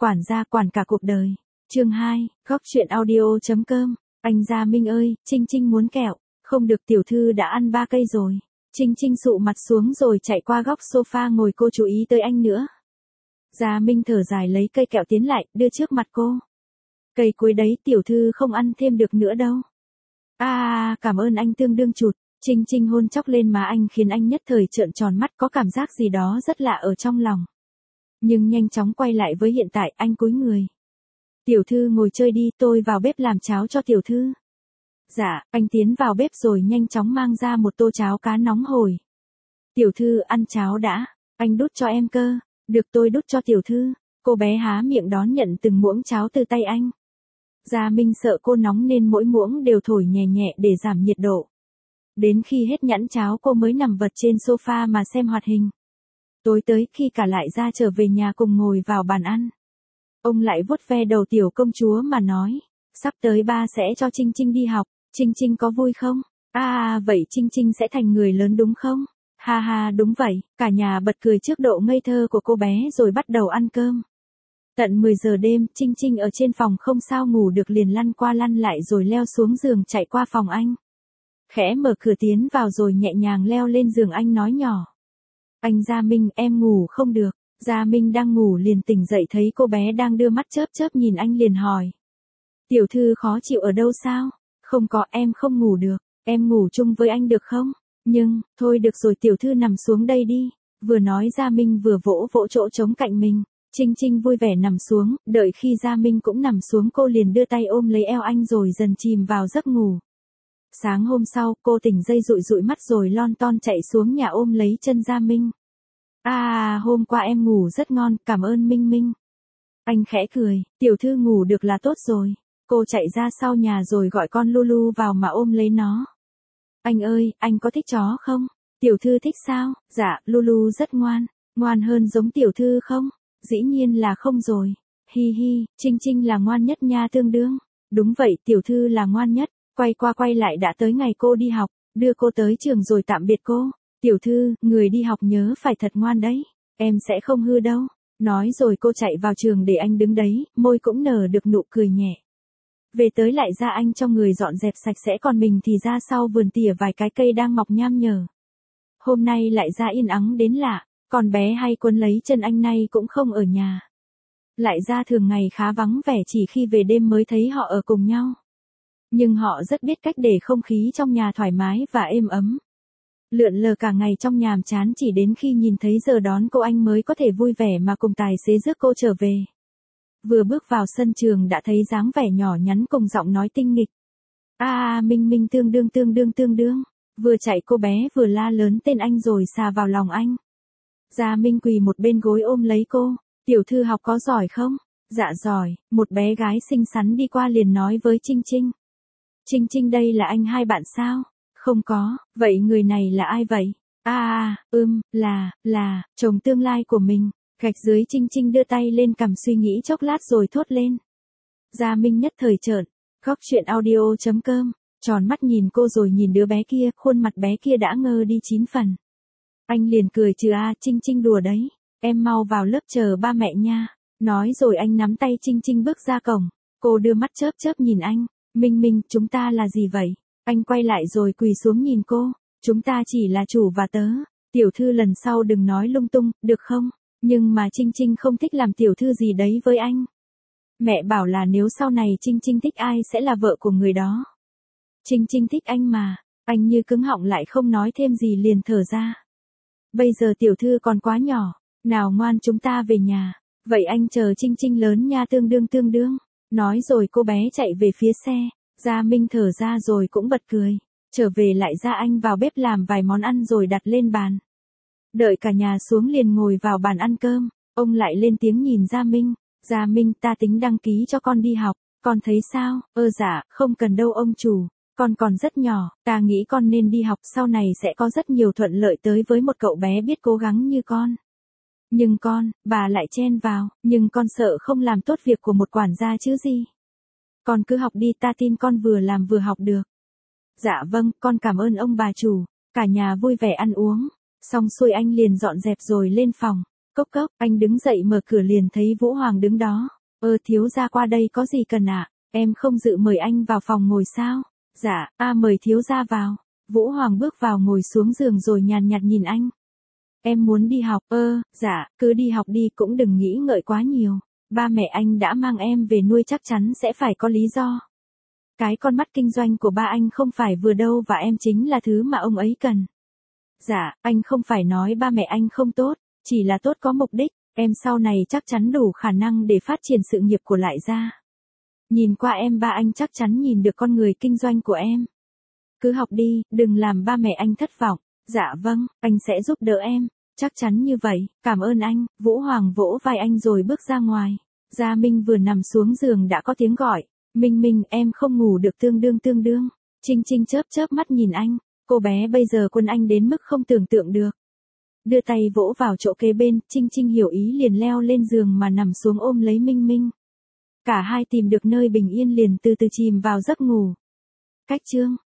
Quản gia quản cả cuộc đời. Chương 2, góc truyện audio.com. Anh Gia Minh ơi, Trinh Trinh muốn kẹo. Không được, tiểu thư đã ăn 3 cây rồi. Trinh Trinh sụ mặt xuống rồi chạy qua góc sofa ngồi, cô chú ý tới anh nữa. Gia Minh thở dài lấy cây kẹo tiến lại, đưa trước mặt cô. Cây cuối đấy, tiểu thư không ăn thêm được nữa đâu. Cảm ơn anh, tương đương chụt. Trinh Trinh hôn chóc lên má anh khiến anh nhất thời trợn tròn mắt, có cảm giác gì đó rất lạ ở trong lòng. Nhưng nhanh chóng quay lại với hiện tại, anh cúi người. Tiểu thư ngồi chơi đi, tôi vào bếp làm cháo cho tiểu thư. Dạ, anh tiến vào bếp rồi nhanh chóng mang ra một tô cháo cá nóng hổi. Tiểu thư ăn cháo đã, anh đút cho em cơ. Được, tôi đút cho tiểu thư. Cô bé há miệng đón nhận từng muỗng cháo từ tay anh. Gia Minh sợ cô nóng nên mỗi muỗng đều thổi nhẹ nhẹ để giảm nhiệt độ. Đến khi hết nhãn cháo cô mới nằm vật trên sofa mà xem hoạt hình. Tối tới khi cả lại ra trở về nhà cùng ngồi vào bàn ăn. Ông lại vuốt ve đầu tiểu công chúa mà nói. Sắp tới ba sẽ cho Trinh Trinh đi học, Trinh Trinh có vui không? Vậy Trinh Trinh sẽ thành người lớn đúng không? Ha ha, đúng vậy. Cả nhà bật cười trước độ ngây thơ của cô bé rồi bắt đầu ăn cơm. Tận 10 giờ đêm, Trinh Trinh ở trên phòng không sao ngủ được liền lăn qua lăn lại rồi leo xuống giường chạy qua phòng anh. Khẽ mở cửa tiến vào rồi nhẹ nhàng leo lên giường anh nói nhỏ. Anh Gia Minh, em ngủ không được. Gia Minh đang ngủ liền tỉnh dậy thấy cô bé đang đưa mắt chớp chớp nhìn anh liền hỏi. Tiểu thư khó chịu ở đâu sao? Không có, em không ngủ được. Em ngủ chung với anh được không? Nhưng, thôi được rồi, tiểu thư nằm xuống đây đi. Vừa nói Gia Minh vừa vỗ vỗ chỗ trống cạnh mình. Trinh Trinh vui vẻ nằm xuống, đợi khi Gia Minh cũng nằm xuống cô liền đưa tay ôm lấy eo anh rồi dần chìm vào giấc ngủ. Sáng hôm sau, cô tỉnh dậy dụi dụi mắt rồi lon ton chạy xuống nhà ôm lấy chân Gia Minh. Hôm qua em ngủ rất ngon, cảm ơn Minh Minh. Anh khẽ cười, tiểu thư ngủ được là tốt rồi. Cô chạy ra sau nhà rồi gọi con Lulu vào mà ôm lấy nó. Anh ơi, anh có thích chó không? Tiểu thư thích sao? Dạ, Lulu rất ngoan. Ngoan hơn giống tiểu thư không? Dĩ nhiên là không rồi. Hi hi, Trinh Trinh là ngoan nhất nha, tương đương. Đúng vậy, tiểu thư là ngoan nhất. Quay qua quay lại đã tới ngày cô đi học, đưa cô tới trường rồi tạm biệt cô. Tiểu thư, người đi học nhớ phải thật ngoan đấy, em sẽ không hư đâu. Nói rồi cô chạy vào trường để anh đứng đấy, môi cũng nở được nụ cười nhẹ. Về tới lại ra anh cho người dọn dẹp sạch sẽ còn mình thì ra sau vườn tỉa vài cái cây đang mọc nham nhở. Hôm nay lại ra yên ắng đến lạ, còn bé hay quấn lấy chân anh nay cũng không ở nhà. Lại ra thường ngày khá vắng vẻ, chỉ khi về đêm mới thấy họ ở cùng nhau. Nhưng họ rất biết cách để không khí trong nhà thoải mái và êm ấm. Lượn lờ cả ngày trong nhàm chán, chỉ đến khi nhìn thấy giờ đón cô anh mới có thể vui vẻ mà cùng tài xế rước cô trở về. Vừa bước vào sân trường đã thấy dáng vẻ nhỏ nhắn cùng giọng nói tinh nghịch. Minh Minh tương đương. Vừa chạy cô bé vừa la lớn tên anh rồi xà vào lòng anh. Gia Minh quỳ một bên gối ôm lấy cô. Tiểu thư học có giỏi không? Dạ giỏi. Một bé gái xinh xắn đi qua liền nói với Trinh Trinh. Trinh Trinh, đây là anh hai bạn sao? Không có, vậy người này là ai vậy? Là chồng tương lai của mình. Gạch dưới. Trinh Trinh đưa tay lên cằm suy nghĩ chốc lát rồi thốt lên. Gia Minh nhất thời trợn. Góc truyện audio.com. Tròn mắt nhìn cô rồi nhìn đứa bé kia, khuôn mặt bé kia đã ngơ đi 9 phần. Anh liền cười trừ Trinh Trinh đùa đấy. Em mau vào lớp chờ ba mẹ nha. Nói rồi anh nắm tay Trinh Trinh bước ra cổng. Cô đưa mắt chớp chớp nhìn anh. Minh Minh, chúng ta là gì vậy? Anh quay lại rồi quỳ xuống nhìn cô. Chúng ta chỉ là chủ và tớ. Tiểu thư lần sau đừng nói lung tung, được không? Nhưng mà Trinh Trinh không thích làm tiểu thư gì đấy với anh. Mẹ bảo là nếu sau này Trinh Trinh thích ai sẽ là vợ của người đó. Trinh Trinh thích anh mà. Anh như cứng họng lại không nói thêm gì liền thở ra. Bây giờ tiểu thư còn quá nhỏ. Nào ngoan, chúng ta về nhà. Vậy anh chờ Trinh Trinh lớn nha, tương đương. Nói rồi cô bé chạy về phía xe. Gia Minh thở ra rồi cũng bật cười. Trở về lại ra anh vào bếp làm vài món ăn rồi đặt lên bàn. Đợi cả nhà xuống liền ngồi vào bàn ăn cơm. Ông lại lên tiếng nhìn Gia Minh. Gia Minh, ta tính đăng ký cho con đi học. Con thấy sao? Dạ, không cần đâu ông chủ. Con còn rất nhỏ, ta nghĩ con nên đi học, sau này sẽ có rất nhiều thuận lợi tới với một cậu bé biết cố gắng như con. Nhưng con, bà lại chen vào, nhưng con sợ không làm tốt việc của một quản gia chứ gì. Con cứ học đi, ta tin con vừa làm vừa học được. Dạ vâng, con cảm ơn ông bà chủ. Cả nhà vui vẻ ăn uống. Xong xuôi anh liền dọn dẹp rồi lên phòng. Cốc cốc, anh đứng dậy mở cửa liền thấy Vũ Hoàng đứng đó. Thiếu gia qua đây có gì cần ạ? Em không dự mời anh vào phòng ngồi sao? Dạ, mời thiếu gia vào. Vũ Hoàng bước vào ngồi xuống giường rồi nhàn nhạt nhìn anh. Em muốn đi học, dạ, cứ đi học đi cũng đừng nghĩ ngợi quá nhiều. Ba mẹ anh đã mang em về nuôi chắc chắn sẽ phải có lý do. Cái con mắt kinh doanh của ba anh không phải vừa đâu và em chính là thứ mà ông ấy cần. Dạ, anh không phải nói ba mẹ anh không tốt, chỉ là tốt có mục đích, em sau này chắc chắn đủ khả năng để phát triển sự nghiệp của Lại Gia. Nhìn qua em ba anh chắc chắn nhìn được con người kinh doanh của em. Cứ học đi, đừng làm ba mẹ anh thất vọng. Dạ vâng, anh sẽ giúp đỡ em. Chắc chắn như vậy, cảm ơn anh. Vũ Hoàng vỗ vai anh rồi bước ra ngoài. Gia Minh vừa nằm xuống giường đã có tiếng gọi. Minh Minh, em không ngủ được tương đương. Trinh Trinh chớp chớp mắt nhìn anh. Cô bé bây giờ quân anh đến mức không tưởng tượng được. Đưa tay vỗ vào chỗ kế bên, Trinh Trinh hiểu ý liền leo lên giường mà nằm xuống ôm lấy Minh Minh. Cả hai tìm được nơi bình yên liền từ từ chìm vào giấc ngủ. Cách chương